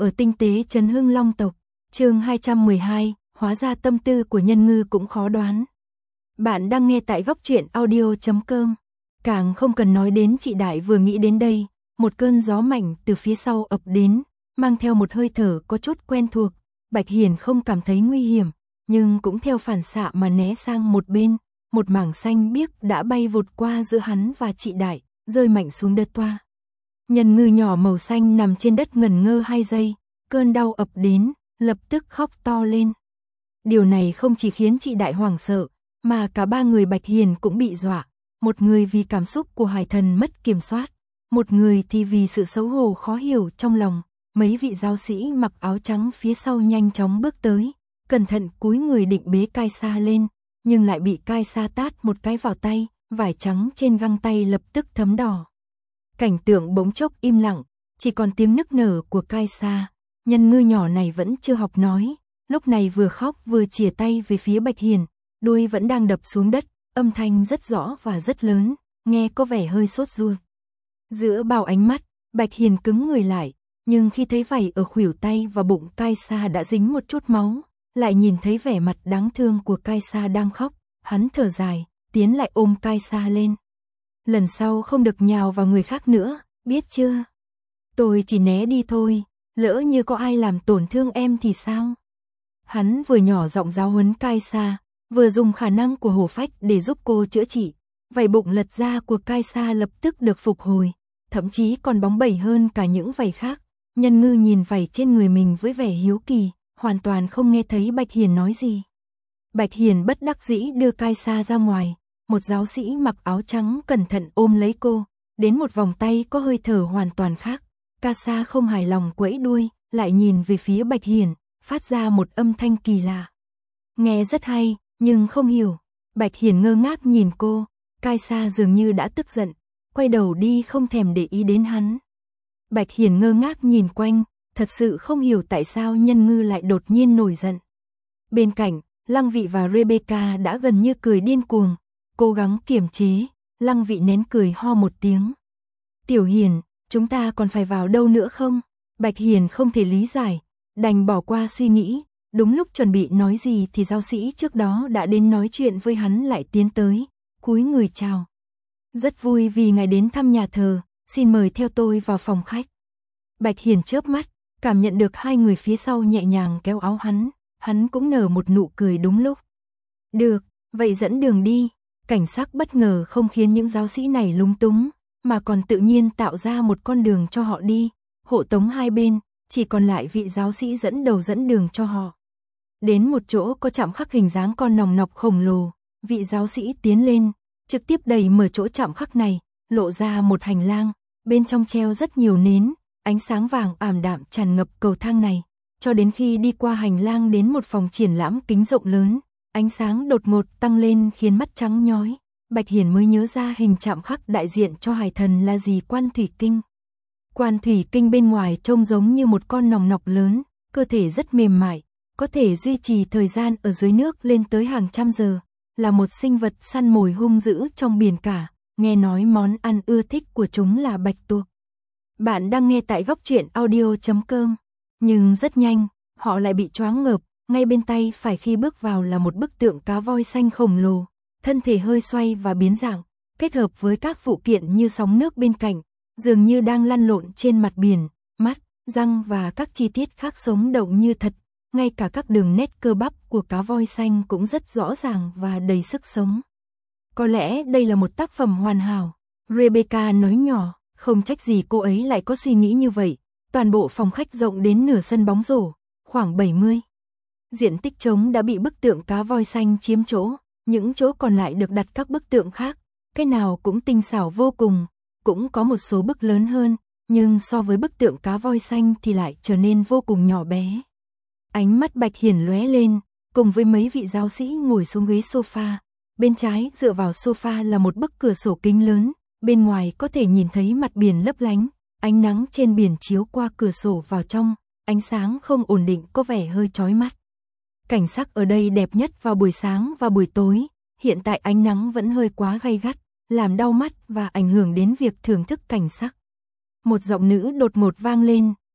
ở tinh tế Trấn Hưng Long tộc. Chương 212, hóa ra tâm tư của Nhân Ngư cũng khó đoán. Bạn đang nghe tại góc truyện audio.com. Càng không cần nói đến chị Đại vừa nghĩ đến đây, một cơn gió mạnh từ phía sau ập đến, mang theo một hơi thở có chút quen thuộc. Bạch Hiền không cảm thấy nguy hiểm, nhưng cũng theo phản xạ mà né sang một bên, một mảng xanh biếc đã bay vụt qua giữa hắn và chị Đại, rơi mạnh xuống đất toa. Nhân Ngư nhỏ màu xanh nằm trên đất ngẩn ngơ 2 giây, cơn đau ập đến, lập tức khóc to lên. Điều này không chỉ khiến chị Đại hoảng sợ, mà cả ba người Bạch Hiền cũng bị dọa, một người vì cảm xúc của hải thần mất kiểm soát, một người thì vì sự xấu hổ khó hiểu trong lòng. Mấy vị giáo sĩ mặc áo trắng phía sau nhanh chóng bước tới, cẩn thận cúi người định bế Cai Sa lên, nhưng lại bị Cai Sa tát một cái vào tay, vải trắng trên găng tay lập tức thấm đỏ. Cảnh tượng bỗng chốc im lặng, chỉ còn tiếng nức nở của Cai Sa. Nhân Ngư nhỏ này vẫn chưa học nói, lúc này vừa khóc vừa chìa tay về phía Bạch Hiền, đuôi vẫn đang đập xuống đất, âm thanh rất rõ và rất lớn, nghe có vẻ hơi sốt ruột. Giữa bao ánh mắt, Bạch Hiền cứng người lại, nhưng khi thấy vảy ở khuỷu tay và bụng Cai Sa đã dính một chút máu, lại nhìn thấy vẻ mặt đáng thương của Cai Sa đang khóc, hắn thở dài, tiến lại ôm Cai Sa lên. Lần sau không được nhào vào người khác nữa, biết chưa? Tôi chỉ né đi thôi, lỡ như có ai làm tổn thương em thì sao? Hắn vừa nhỏ giọng giáo huấn Cai Sa, vừa dùng khả năng của hổ phách để giúp cô chữa trị. Vảy bụng lật ra của Cai Sa lập tức được phục hồi, thậm chí còn bóng bẩy hơn cả những vảy khác. Nhân Ngư nhìn vảy trên người mình với vẻ hiếu kỳ, hoàn toàn không nghe thấy Bạch Hiền nói gì. Bạch Hiền bất đắc dĩ đưa Cai Sa ra ngoài, một giáo sĩ mặc áo trắng cẩn thận ôm lấy cô, đến một vòng tay có hơi thở hoàn toàn khác. Cai Sa không hài lòng quẫy đuôi, lại nhìn về phía Bạch Hiền, phát ra một âm thanh kỳ lạ. Nghe rất hay, nhưng không hiểu. Bạch Hiền ngơ ngác nhìn cô, Cai Sa dường như đã tức giận, quay đầu đi không thèm để ý đến hắn. Bạch Hiền ngơ ngác nhìn quanh, thật sự không hiểu tại sao Nhân Ngư lại đột nhiên nổi giận. Bên cạnh, Lăng Vị và Rebecca đã gần như cười điên cuồng, cố gắng kiềm chế. Lăng Vị nén cười ho một tiếng. Tiểu Hiền, chúng ta còn phải vào đâu nữa không? Bạch Hiền không thể lý giải, đành bỏ qua suy nghĩ. Đúng lúc chuẩn bị nói gì thì giáo sĩ trước đó đã đến nói chuyện với hắn lại tiến tới, cúi người chào. Rất vui vì ngài đến thăm nhà thờ, xin mời theo tôi vào phòng khách. Bạch Hiền chớp mắt, cảm nhận được hai người phía sau nhẹ nhàng kéo áo hắn cũng nở một nụ cười đúng lúc. Được, vậy dẫn đường đi. Cảnh sắc bất ngờ không khiến những giáo sĩ này lúng túng, mà còn tự nhiên tạo ra một con đường cho họ đi, hộ tống hai bên, chỉ còn lại vị giáo sĩ dẫn đầu dẫn đường cho họ. Đến một chỗ có chạm khắc hình dáng con nòng nọc khổng lồ, vị giáo sĩ tiến lên, trực tiếp đẩy mở chỗ chạm khắc này, lộ ra một hành lang, bên trong treo rất nhiều nến, ánh sáng vàng ảm đạm tràn ngập cầu thang này, cho đến khi đi qua hành lang đến một phòng triển lãm kính rộng lớn, ánh sáng đột ngột tăng lên khiến mắt trắng nhói. Bạch Hiền mới nhớ ra hình chạm khắc đại diện cho hải thần là gì Quan Thủy Kinh. Quan Thủy Kinh bên ngoài trông giống như một con nòng nọc lớn, cơ thể rất mềm mại, có thể duy trì thời gian ở dưới nước lên tới hàng trăm giờ, là một sinh vật săn mồi hung dữ trong biển cả, nghe nói món ăn ưa thích của chúng là bạch tuộc. Bạn đang nghe tại góc truyện audio.com, nhưng rất nhanh, họ lại bị choáng ngợp, ngay bên tay phải khi bước vào là một bức tượng cá voi xanh khổng lồ, thân thể hơi xoay và biến dạng, kết hợp với các phụ kiện như sóng nước bên cạnh, dường như đang lăn lộn trên mặt biển, mắt, răng và các chi tiết khác sống động như thật. Ngay cả các đường nét cơ bắp của cá voi xanh cũng rất rõ ràng và đầy sức sống. Có lẽ đây là một tác phẩm hoàn hảo, Rebecca nói nhỏ, không trách gì cô ấy lại có suy nghĩ như vậy. Toàn bộ phòng khách rộng đến nửa sân bóng rổ, khoảng 70. Diện tích trống đã bị bức tượng cá voi xanh chiếm chỗ, những chỗ còn lại được đặt các bức tượng khác, cái nào cũng tinh xảo vô cùng, cũng có một số bức lớn hơn, nhưng so với bức tượng cá voi xanh thì lại trở nên vô cùng nhỏ bé. Ánh mắt Bạch Hiền lóe lên, cùng với mấy vị giáo sĩ ngồi xuống ghế sofa. Bên trái dựa vào sofa là một bức cửa sổ kính lớn, bên ngoài có thể nhìn thấy mặt biển lấp lánh, ánh nắng trên biển chiếu qua cửa sổ vào trong, ánh sáng không ổn định có vẻ hơi chói mắt. Cảnh sắc ở đây đẹp nhất vào buổi sáng và buổi tối, hiện tại ánh nắng vẫn hơi quá gay gắt, làm đau mắt và ảnh hưởng đến việc thưởng thức cảnh sắc. Một giọng nữ đột ngột vang lên,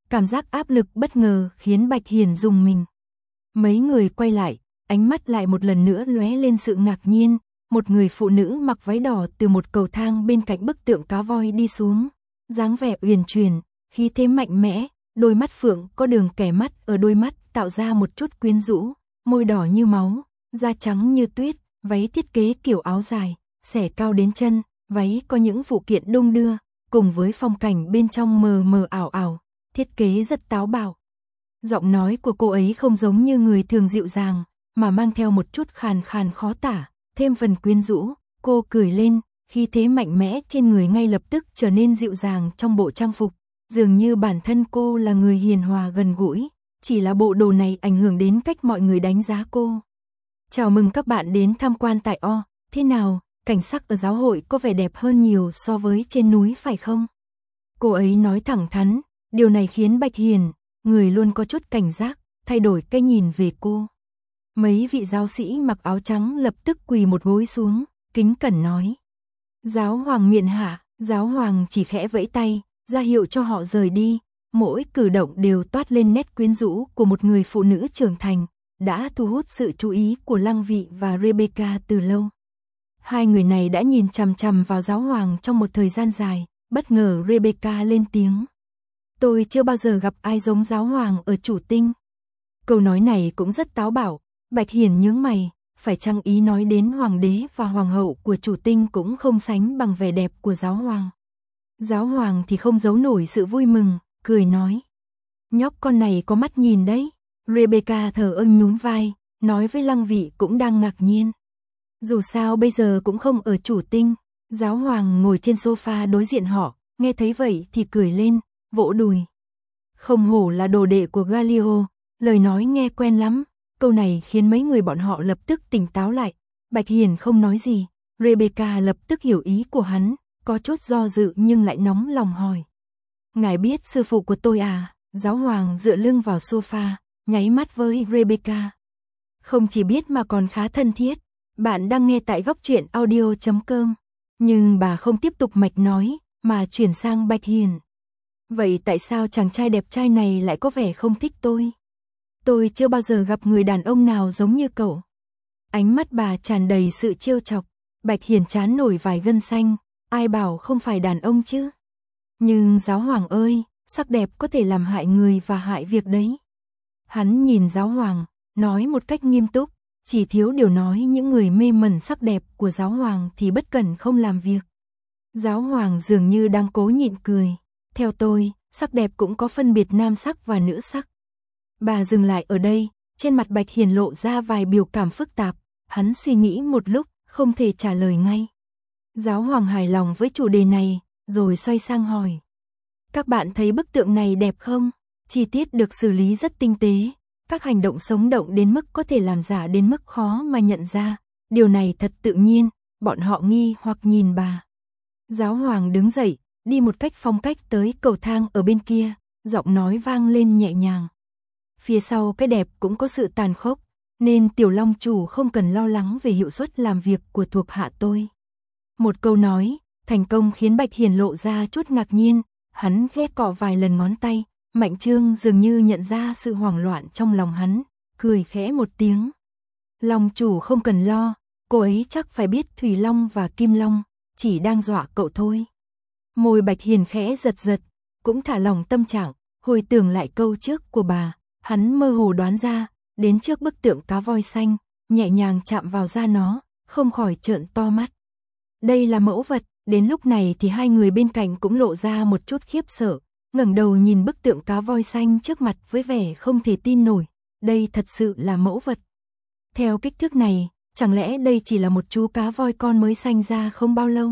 Cảm giác áp lực bất ngờ khiến Bạch Hiền rùng mình. Mấy người quay lại, ánh mắt lại một lần nữa lóe lên sự ngạc nhiên, một người phụ nữ mặc váy đỏ từ một cầu thang bên cạnh bức tượng cá voi đi xuống, dáng vẻ uyển chuyển, khí thế mạnh mẽ, đôi mắt phượng có đường kẻ mắt ở đôi mắt tạo ra một chút quyến rũ, môi đỏ như máu, da trắng như tuyết, váy thiết kế kiểu áo dài, xẻ cao đến chân, váy có những phụ kiện đung đưa, cùng với phong cảnh bên trong mờ mờ ảo ảo, thiết kế rất táo bạo. Giọng nói của cô ấy không giống như người thường dịu dàng, mà mang theo một chút khàn khàn khó tả, thêm phần quyến rũ. Cô cười lên, khí thế mạnh mẽ trên người ngay lập tức trở nên dịu dàng trong bộ trang phục, dường như bản thân cô là người hiền hòa gần gũi, chỉ là bộ đồ này ảnh hưởng đến cách mọi người đánh giá cô. Chào mừng các bạn đến tham quan tại O, thế nào, cảnh sắc ở giáo hội có vẻ đẹp hơn nhiều so với trên núi phải không? Cô ấy nói thẳng thắn, điều này khiến Bạch Hiền, người luôn có chút cảnh giác, thay đổi cái nhìn về cô. Mấy vị giáo sĩ mặc áo trắng lập tức quỳ một gối xuống, kính cẩn nói. Giáo hoàng miện hạ, giáo hoàng chỉ khẽ vẫy tay, ra hiệu cho họ rời đi, mỗi cử động đều toát lên nét quyến rũ của một người phụ nữ trưởng thành, đã thu hút sự chú ý của Lăng Vị và Rebecca từ lâu. Hai người này đã nhìn chằm chằm vào giáo hoàng trong một thời gian dài, bất ngờ Rebecca lên tiếng. Tôi chưa bao giờ gặp ai giống giáo hoàng ở Chủ Tinh. Câu nói này cũng rất táo bạo, Bạch Hiền nhướng mày, phải chăng ý nói đến hoàng đế và hoàng hậu của Chủ Tinh cũng không sánh bằng vẻ đẹp của giáo hoàng. Giáo hoàng thì không giấu nổi sự vui mừng, cười nói. Nhóc con này có mắt nhìn đấy. Rebecca thờ ơ nhún vai, nói với Lăng Vị cũng đang ngạc nhiên. Dù sao bây giờ cũng không ở Chủ Tinh. Giáo hoàng ngồi trên sofa đối diện họ, nghe thấy vậy thì cười lên, vỗ đùi. Không hổ là đồ đệ của Galileo, lời nói nghe quen lắm. Câu này khiến mấy người bọn họ lập tức tỉnh táo lại. Bạch Hiền không nói gì, Rebecca lập tức hiểu ý của hắn, có chút do dự nhưng lại nóng lòng hỏi. Ngài biết sư phụ của tôi à? Giáo hoàng dựa lưng vào sofa, nháy mắt với Rebecca. Không chỉ biết mà còn khá thân thiết. Bạn đang nghe tại Góc Truyện Audio.com. Nhưng bà không tiếp tục mạch nói, mà chuyển sang Bạch Hiền. Vậy tại sao chàng trai đẹp trai này lại có vẻ không thích tôi? Tôi chưa bao giờ gặp người đàn ông nào giống như cậu. Ánh mắt bà tràn đầy sự trêu chọc. Bạch Hiền trán nổi vài gân xanh. Ai bảo không phải đàn ông chứ? Nhưng giáo hoàng ơi, sắc đẹp có thể làm hại người và hại việc đấy. Hắn nhìn giáo hoàng, nói một cách nghiêm túc. Chỉ thiếu điều nói những người mê mẩn sắc đẹp của giáo hoàng thì bất cần không làm việc. Giáo hoàng dường như đang cố nhịn cười. Theo tôi, sắc đẹp cũng có phân biệt nam sắc và nữ sắc. Bà dừng lại ở đây, trên mặt Bạch Hiền lộ ra vài biểu cảm phức tạp. Hắn suy nghĩ một lúc, không thể trả lời ngay. Giáo hoàng hài lòng với chủ đề này, rồi xoay sang hỏi. Các bạn thấy bức tượng này đẹp không? Chi tiết được xử lý rất tinh tế. Các hành động sống động đến mức có thể làm giả đến mức khó mà nhận ra. Điều này thật tự nhiên, bọn họ nghi hoặc nhìn bà. Giáo hoàng đứng dậy, đi một cách phong cách tới cầu thang ở bên kia, giọng nói vang lên nhẹ nhàng. Phía sau cái đẹp cũng có sự tàn khốc, nên tiểu long chủ không cần lo lắng về hiệu suất làm việc của thuộc hạ tôi. Một câu nói, thành công khiến Bạch Hiền lộ ra chút ngạc nhiên, hắn khẽ cọ vài lần ngón tay. Mạnh Trương dường như nhận ra sự hoảng loạn trong lòng hắn, cười khẽ một tiếng. Long chủ không cần lo, cô ấy chắc phải biết Thủy Long và Kim Long, chỉ đang dọa cậu thôi. Môi Bạch Hiền khẽ giật giật, cũng thả lòng tâm trạng, hồi tưởng lại câu trước của bà, hắn mơ hồ đoán ra, đến trước bức tượng cá voi xanh, nhẹ nhàng chạm vào da nó, không khỏi trợn to mắt. Đây là mẫu vật, đến lúc này thì hai người bên cạnh cũng lộ ra một chút khiếp sợ. Ngẩng đầu nhìn bức tượng cá voi xanh trước mặt với vẻ không thể tin nổi, đây thật sự là mẫu vật. Theo kích thước này, chẳng lẽ đây chỉ là một chú cá voi con mới sanh ra không bao lâu?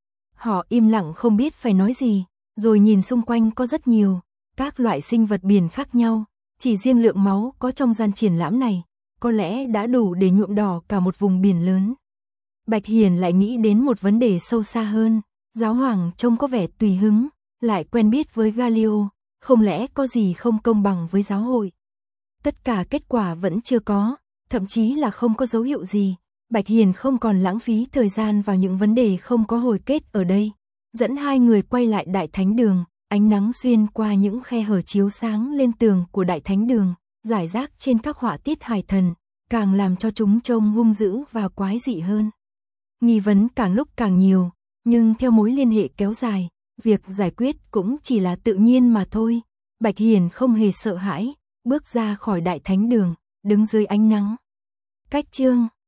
Họ im lặng không biết phải nói gì, rồi nhìn xung quanh có rất nhiều, các loại sinh vật biển khác nhau, chỉ riêng lượng máu có trong gian triển lãm này, có lẽ đã đủ để nhuộm đỏ cả một vùng biển lớn. Bạch Hiền lại nghĩ đến một vấn đề sâu xa hơn, giáo hoàng trông có vẻ tùy hứng. Lại quen biết với Galileo, không lẽ có gì không công bằng với giáo hội? Tất cả kết quả vẫn chưa có, thậm chí là không có dấu hiệu gì. Bạch Hiền không còn lãng phí thời gian vào những vấn đề không có hồi kết ở đây. Dẫn hai người quay lại đại thánh đường, ánh nắng xuyên qua những khe hở chiếu sáng lên tường của đại thánh đường, rải rác trên các họa tiết hài thần, càng làm cho chúng trông hung dữ và quái dị hơn. Nghi vấn càng lúc càng nhiều, nhưng theo mối liên hệ kéo dài, việc giải quyết cũng chỉ là tự nhiên mà thôi. Bạch Hiền không hề sợ hãi, bước ra khỏi đại thánh đường, đứng dưới ánh nắng. Cách chương